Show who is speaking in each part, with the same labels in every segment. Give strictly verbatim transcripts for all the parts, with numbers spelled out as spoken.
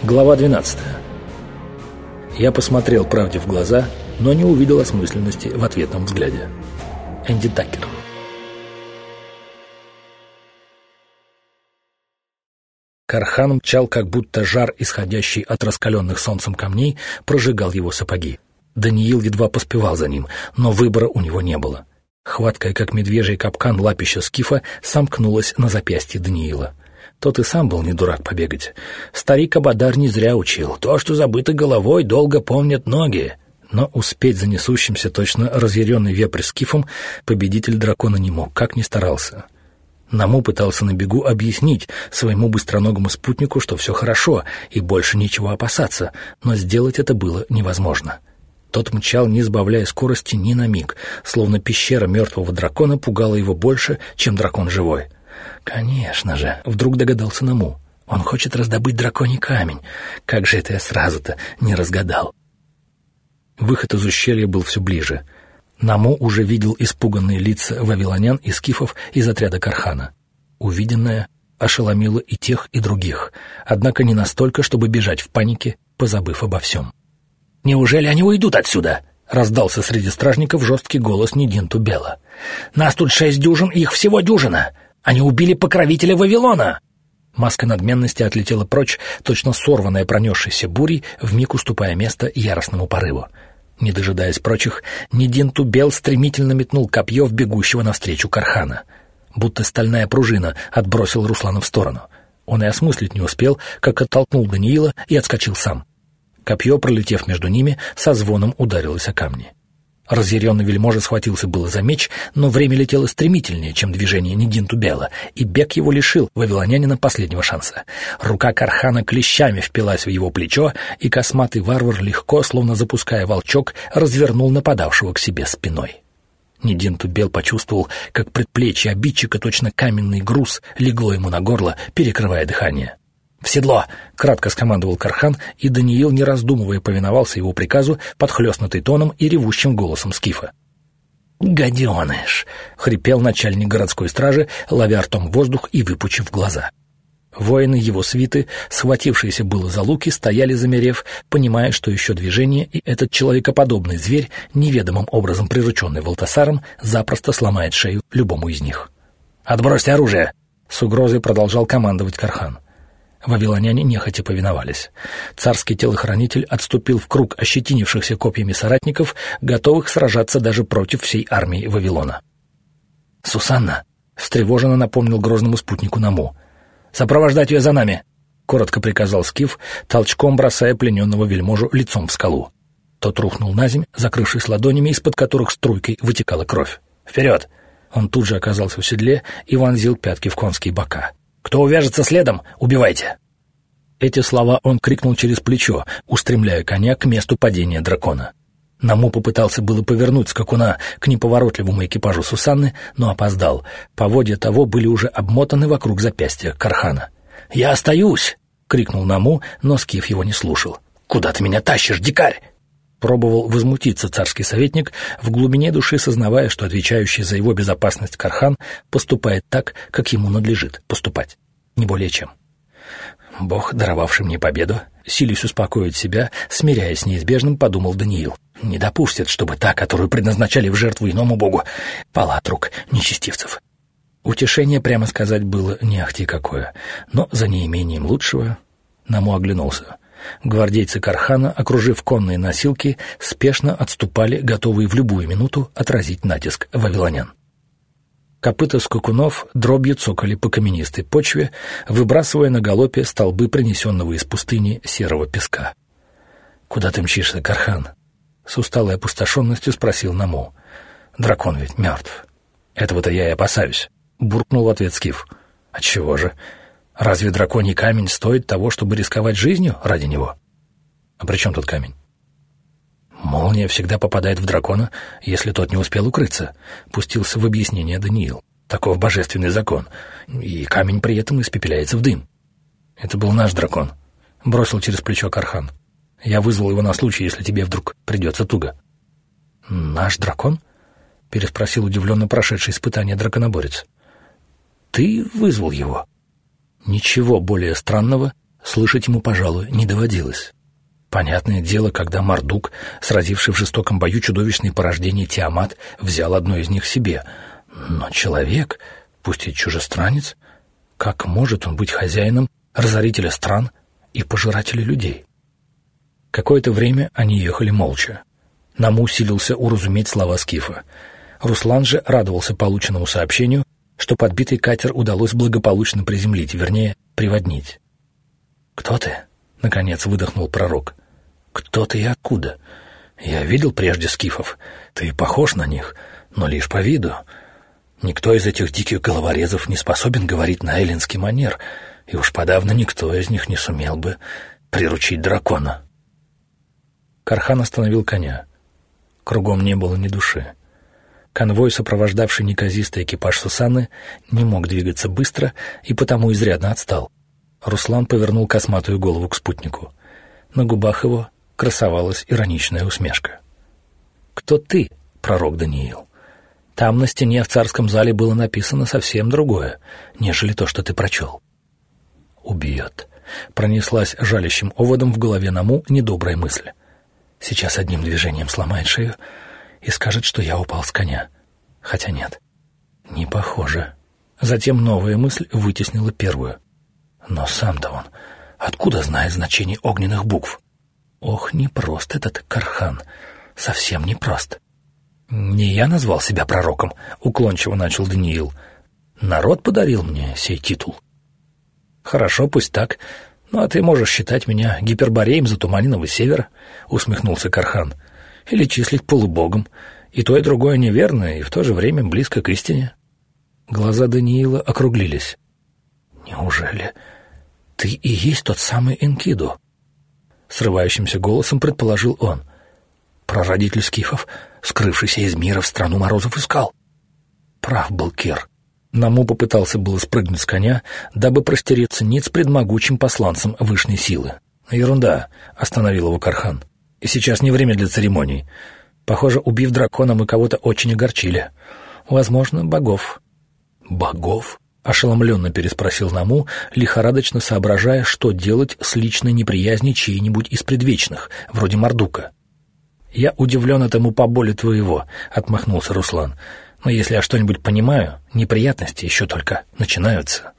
Speaker 1: Глава двенадцатая. Я посмотрел правде в глаза, но не увидел осмысленности в ответном взгляде. Энди Такер. Кархан мчал, как будто жар, исходящий от раскаленных солнцем камней, прожигал его сапоги. Даниил едва поспевал за ним, но выбора у него не было. Хваткая, как медвежий капкан, лапища скифа сомкнулась на запястье Даниила. Тот и сам был не дурак побегать. Старик Абадар не зря учил: то, что забыто головой, долго помнят ноги. Но успеть за несущимся, точно разъяренный вепрь скифом, победитель дракона не мог, как ни старался. Наму пытался на бегу объяснить своему быстроногому спутнику, что все хорошо и больше ничего опасаться, но сделать это было невозможно. Тот мчал, не сбавляя скорости ни на миг, словно пещера мертвого дракона пугала его больше, чем дракон живой. «Конечно же», — вдруг догадался Наму, — «он хочет раздобыть драконий камень. Как же это я сразу-то не разгадал?» Выход из ущелья был все ближе. Наму уже видел испуганные лица вавилонян и скифов из отряда Кархана. Увиденное ошеломило и тех, и других, однако не настолько, чтобы бежать в панике, позабыв обо всем. «Неужели они уйдут отсюда?» — раздался среди стражников жесткий голос Нидинту Бела. «Нас тут шесть дюжин, их всего дюжина! Они убили покровителя Вавилона!» Маска надменности отлетела прочь, точно сорванная пронесшейся бурей, вмиг уступая место яростному порыву. Не дожидаясь прочих, Нидинту Бел стремительно метнул копье в бегущего навстречу Кархана. Будто стальная пружина отбросил Руслана в сторону. Он и осмыслить не успел, как оттолкнул Даниила и отскочил сам. Копье, пролетев между ними, со звоном ударилось о камни. Разъяренный вельможа схватился было за меч, но время летело стремительнее, чем движение Нидинту Бела, и бег его лишил вавилонянина последнего шанса. Рука Кархана клещами впилась в его плечо, и косматый варвар легко, словно запуская волчок, развернул нападавшего к себе спиной. Нидинту Бел почувствовал, как предплечье обидчика, точно каменный груз, легло ему на горло, перекрывая дыхание. «В седло!» — кратко скомандовал Кархан, и Даниил, не раздумывая, повиновался его приказу, подхлёстнутый тоном и ревущим голосом скифа. «Гаденыш!» — хрипел начальник городской стражи, ловя ртом воздух и выпучив глаза. Воины его свиты, схватившиеся было за луки, стояли замерев, понимая, что еще движение, и этот человекоподобный зверь, неведомым образом прирученный Валтасаром, запросто сломает шею любому из них. «Отбросьте оружие!» — с угрозой продолжал командовать Кархан. Вавилоняне нехотя повиновались. Царский телохранитель отступил в круг ощетинившихся копьями соратников, готовых сражаться даже против всей армии Вавилона. «Сусанна!» — встревоженно напомнил грозному спутнику Наму. «Сопровождать ее за нами!» — коротко приказал скиф, толчком бросая плененного вельможу лицом в скалу. Тот рухнул наземь, закрывшись ладонями, из-под которых струйкой вытекала кровь. «Вперед!» Он тут же оказался в седле и вонзил пятки в конские бока. «Кто увяжется следом, убивайте!» Эти слова он крикнул через плечо, устремляя коня к месту падения дракона. Наму попытался было повернуть скакуна к неповоротливому экипажу Сусанны, но опоздал. Поводья того были уже обмотаны вокруг запястья Кархана. «Я остаюсь!» — крикнул Наму, но скиф его не слушал. «Куда ты меня тащишь, дикарь?» Пробовал возмутиться царский советник, в глубине души сознавая, что отвечающий за его безопасность Кархан поступает так, как ему надлежит поступать. Не более чем. «Бог, даровавший мне победу», силясь успокоить себя, смиряясь с неизбежным, подумал Даниил. «Не допустит, чтобы та, которую предназначали в жертву иному богу, пала от рук нечестивцев». Утешение, прямо сказать, было не ахти какое, но за неимением лучшего Наму оглянулся. Гвардейцы Кархана, окружив конные носилки, спешно отступали, готовые в любую минуту отразить натиск вавилонян. Копыта скакунов дробью цокали по каменистой почве, выбрасывая на галопе столбы принесенного из пустыни серого песка. «Куда ты мчишься, Кархан?» — с усталой опустошенностью спросил Наму. «Дракон ведь мертв». «Этого-то я и опасаюсь», — буркнул в ответ скиф. «Отчего же? Разве драконий камень стоит того, чтобы рисковать жизнью ради него?» «А при чем тут камень?» «Молния всегда попадает в дракона, если тот не успел укрыться», — пустился в объяснение Даниил. «Таков божественный закон, и камень при этом испепеляется в дым». «Это был наш дракон», — бросил через плечо Кархан. «Я вызвал его на случай, если тебе вдруг придется туго». «Наш дракон?» — переспросил удивленно прошедший испытание драконоборец. «Ты вызвал его?» Ничего более странного слышать ему, пожалуй, не доводилось. Понятное дело, когда Мардук, сразивший в жестоком бою чудовищные порождения Тиамат, взял одно из них себе. Но человек, пусть и чужестранец, как может он быть хозяином разорителя стран и пожирателя людей? Какое-то время они ехали молча. Наму силился уразуметь слова скифа. Руслан же радовался полученному сообщению, что подбитый катер удалось благополучно приземлить, вернее, приводнить. «Кто ты?» — наконец выдохнул пророк. «Кто ты и откуда? Я видел прежде скифов. Ты похож на них, но лишь по виду. Никто из этих диких головорезов не способен говорить на эллинский манер, и уж подавно никто из них не сумел бы приручить дракона». Кархан остановил коня. Кругом не было ни души. Конвой, сопровождавший неказистый экипаж Сусанны, не мог двигаться быстро и потому изрядно отстал. Руслан повернул косматую голову к спутнику. На губах его красовалась ироничная усмешка. «Кто ты, пророк Даниил? Там на стене в царском зале было написано совсем другое, нежели то, что ты прочел». «Убьет», — пронеслась жалящим оводом в голове Наму недобрая мысль. «Сейчас одним движением сломает шею и скажет, что я упал с коня. Хотя нет, не похоже». Затем новая мысль вытеснила первую. Но сам-то он откуда знает значение огненных букв? Ох, непрост этот Кархан, совсем непрост. «Не я назвал себя пророком», — уклончиво начал Даниил. «Народ подарил мне сей титул». «Хорошо, пусть так. Ну, а ты можешь считать меня гипербореем затуманенного севера», — усмехнулся Кархан. «Или числить полубогом. И то, и другое неверно, и в то же время близко к истине». Глаза Даниила округлились. «Неужели ты и есть тот самый Энкиду?» Срывающимся голосом предположил он. «Прародитель скифов, скрывшийся из мира в страну морозов, искал». Прав был Кир. Наму попытался было спрыгнуть с коня, дабы простереться ниц пред могучим посланцем вышней силы. «Ерунда», — остановил его Кархан. «И сейчас не время для церемоний. Похоже, убив дракона, мы кого-то очень огорчили. Возможно, богов». «Богов?» — ошеломленно переспросил Наму, лихорадочно соображая, что делать с личной неприязнью чьей-нибудь из предвечных, вроде Мардука. «Я удивлен этому поболе твоего», — отмахнулся Руслан. «Но если я что-нибудь понимаю, неприятности еще только начинаются».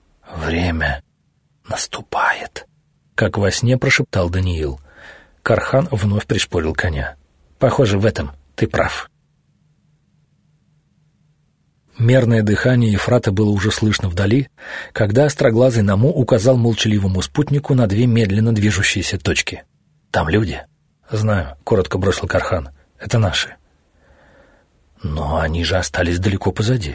Speaker 1: «Время наступает», — как во сне прошептал Даниил. Кархан вновь пришпорил коня. «Похоже, в этом ты прав». Мерное дыхание Ефрата было уже слышно вдали, когда остроглазый Наму указал молчаливому спутнику на две медленно движущиеся точки. «Там люди?» «Знаю», — коротко бросил Кархан. «Это наши». «Но они же остались далеко позади».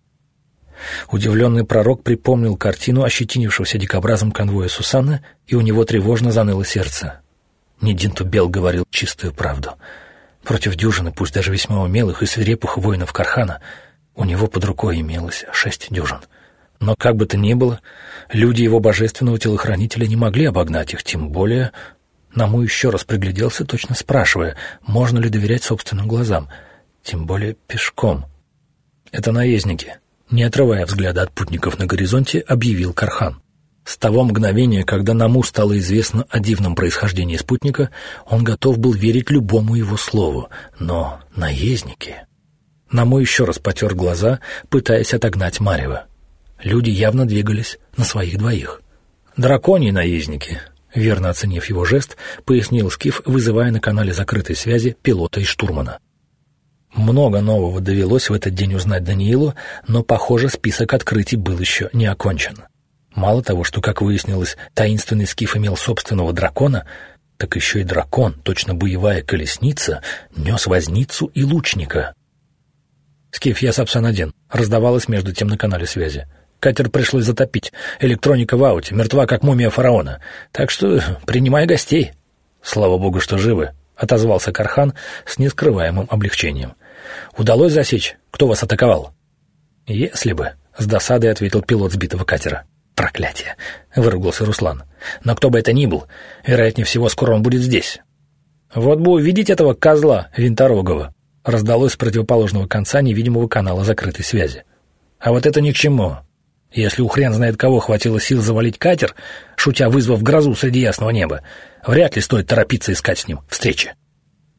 Speaker 1: Удивленный пророк припомнил картину ощетинившегося дикобразом конвоя Сусанны, и у него тревожно заныло сердце. Нидинту Бел говорил чистую правду. Против дюжины, пусть даже весьма умелых и свирепых воинов Кархана, у него под рукой имелось шесть дюжин. Но как бы то ни было, люди его божественного телохранителя не могли обогнать их, тем более... Наму еще раз пригляделся, точно спрашивая, можно ли доверять собственным глазам, тем более пешком. «Это наездники», — не отрывая взгляда от путников на горизонте, объявил Кархан. С того мгновения, когда Наму стало известно о дивном происхождении спутника, он готов был верить любому его слову, но наездники... Наму еще раз потер глаза, пытаясь отогнать марево. Люди явно двигались на своих двоих. «Драконьи наездники», — верно оценив его жест, пояснил скиф, вызывая на канале закрытой связи пилота и штурмана. Много нового довелось в этот день узнать Даниилу, но, похоже, список открытий был еще не окончен. Мало того, что, как выяснилось, таинственный скиф имел собственного дракона, так еще и дракон, точно боевая колесница, нес возницу и лучника. «Скиф, я Сапсан-один», — раздавалось между тем на канале связи. «Катер пришлось затопить. Электроника в ауте, мертва, как мумия фараона. Так что принимай гостей». «Слава богу, что живы», — отозвался Кархан с нескрываемым облегчением. «Удалось засечь, кто вас атаковал?» «Если бы», — с досадой ответил пилот сбитого катера. «Проклятие!» — выругался Руслан. «Но кто бы это ни был, вероятнее всего, скоро он будет здесь». «Вот бы увидеть этого козла винторогого!» — раздалось с противоположного конца невидимого канала закрытой связи. «А вот это ни к чему. Если у хрен знает кого хватило сил завалить катер, шутя вызвав грозу среди ясного неба, вряд ли стоит торопиться искать с ним встречи.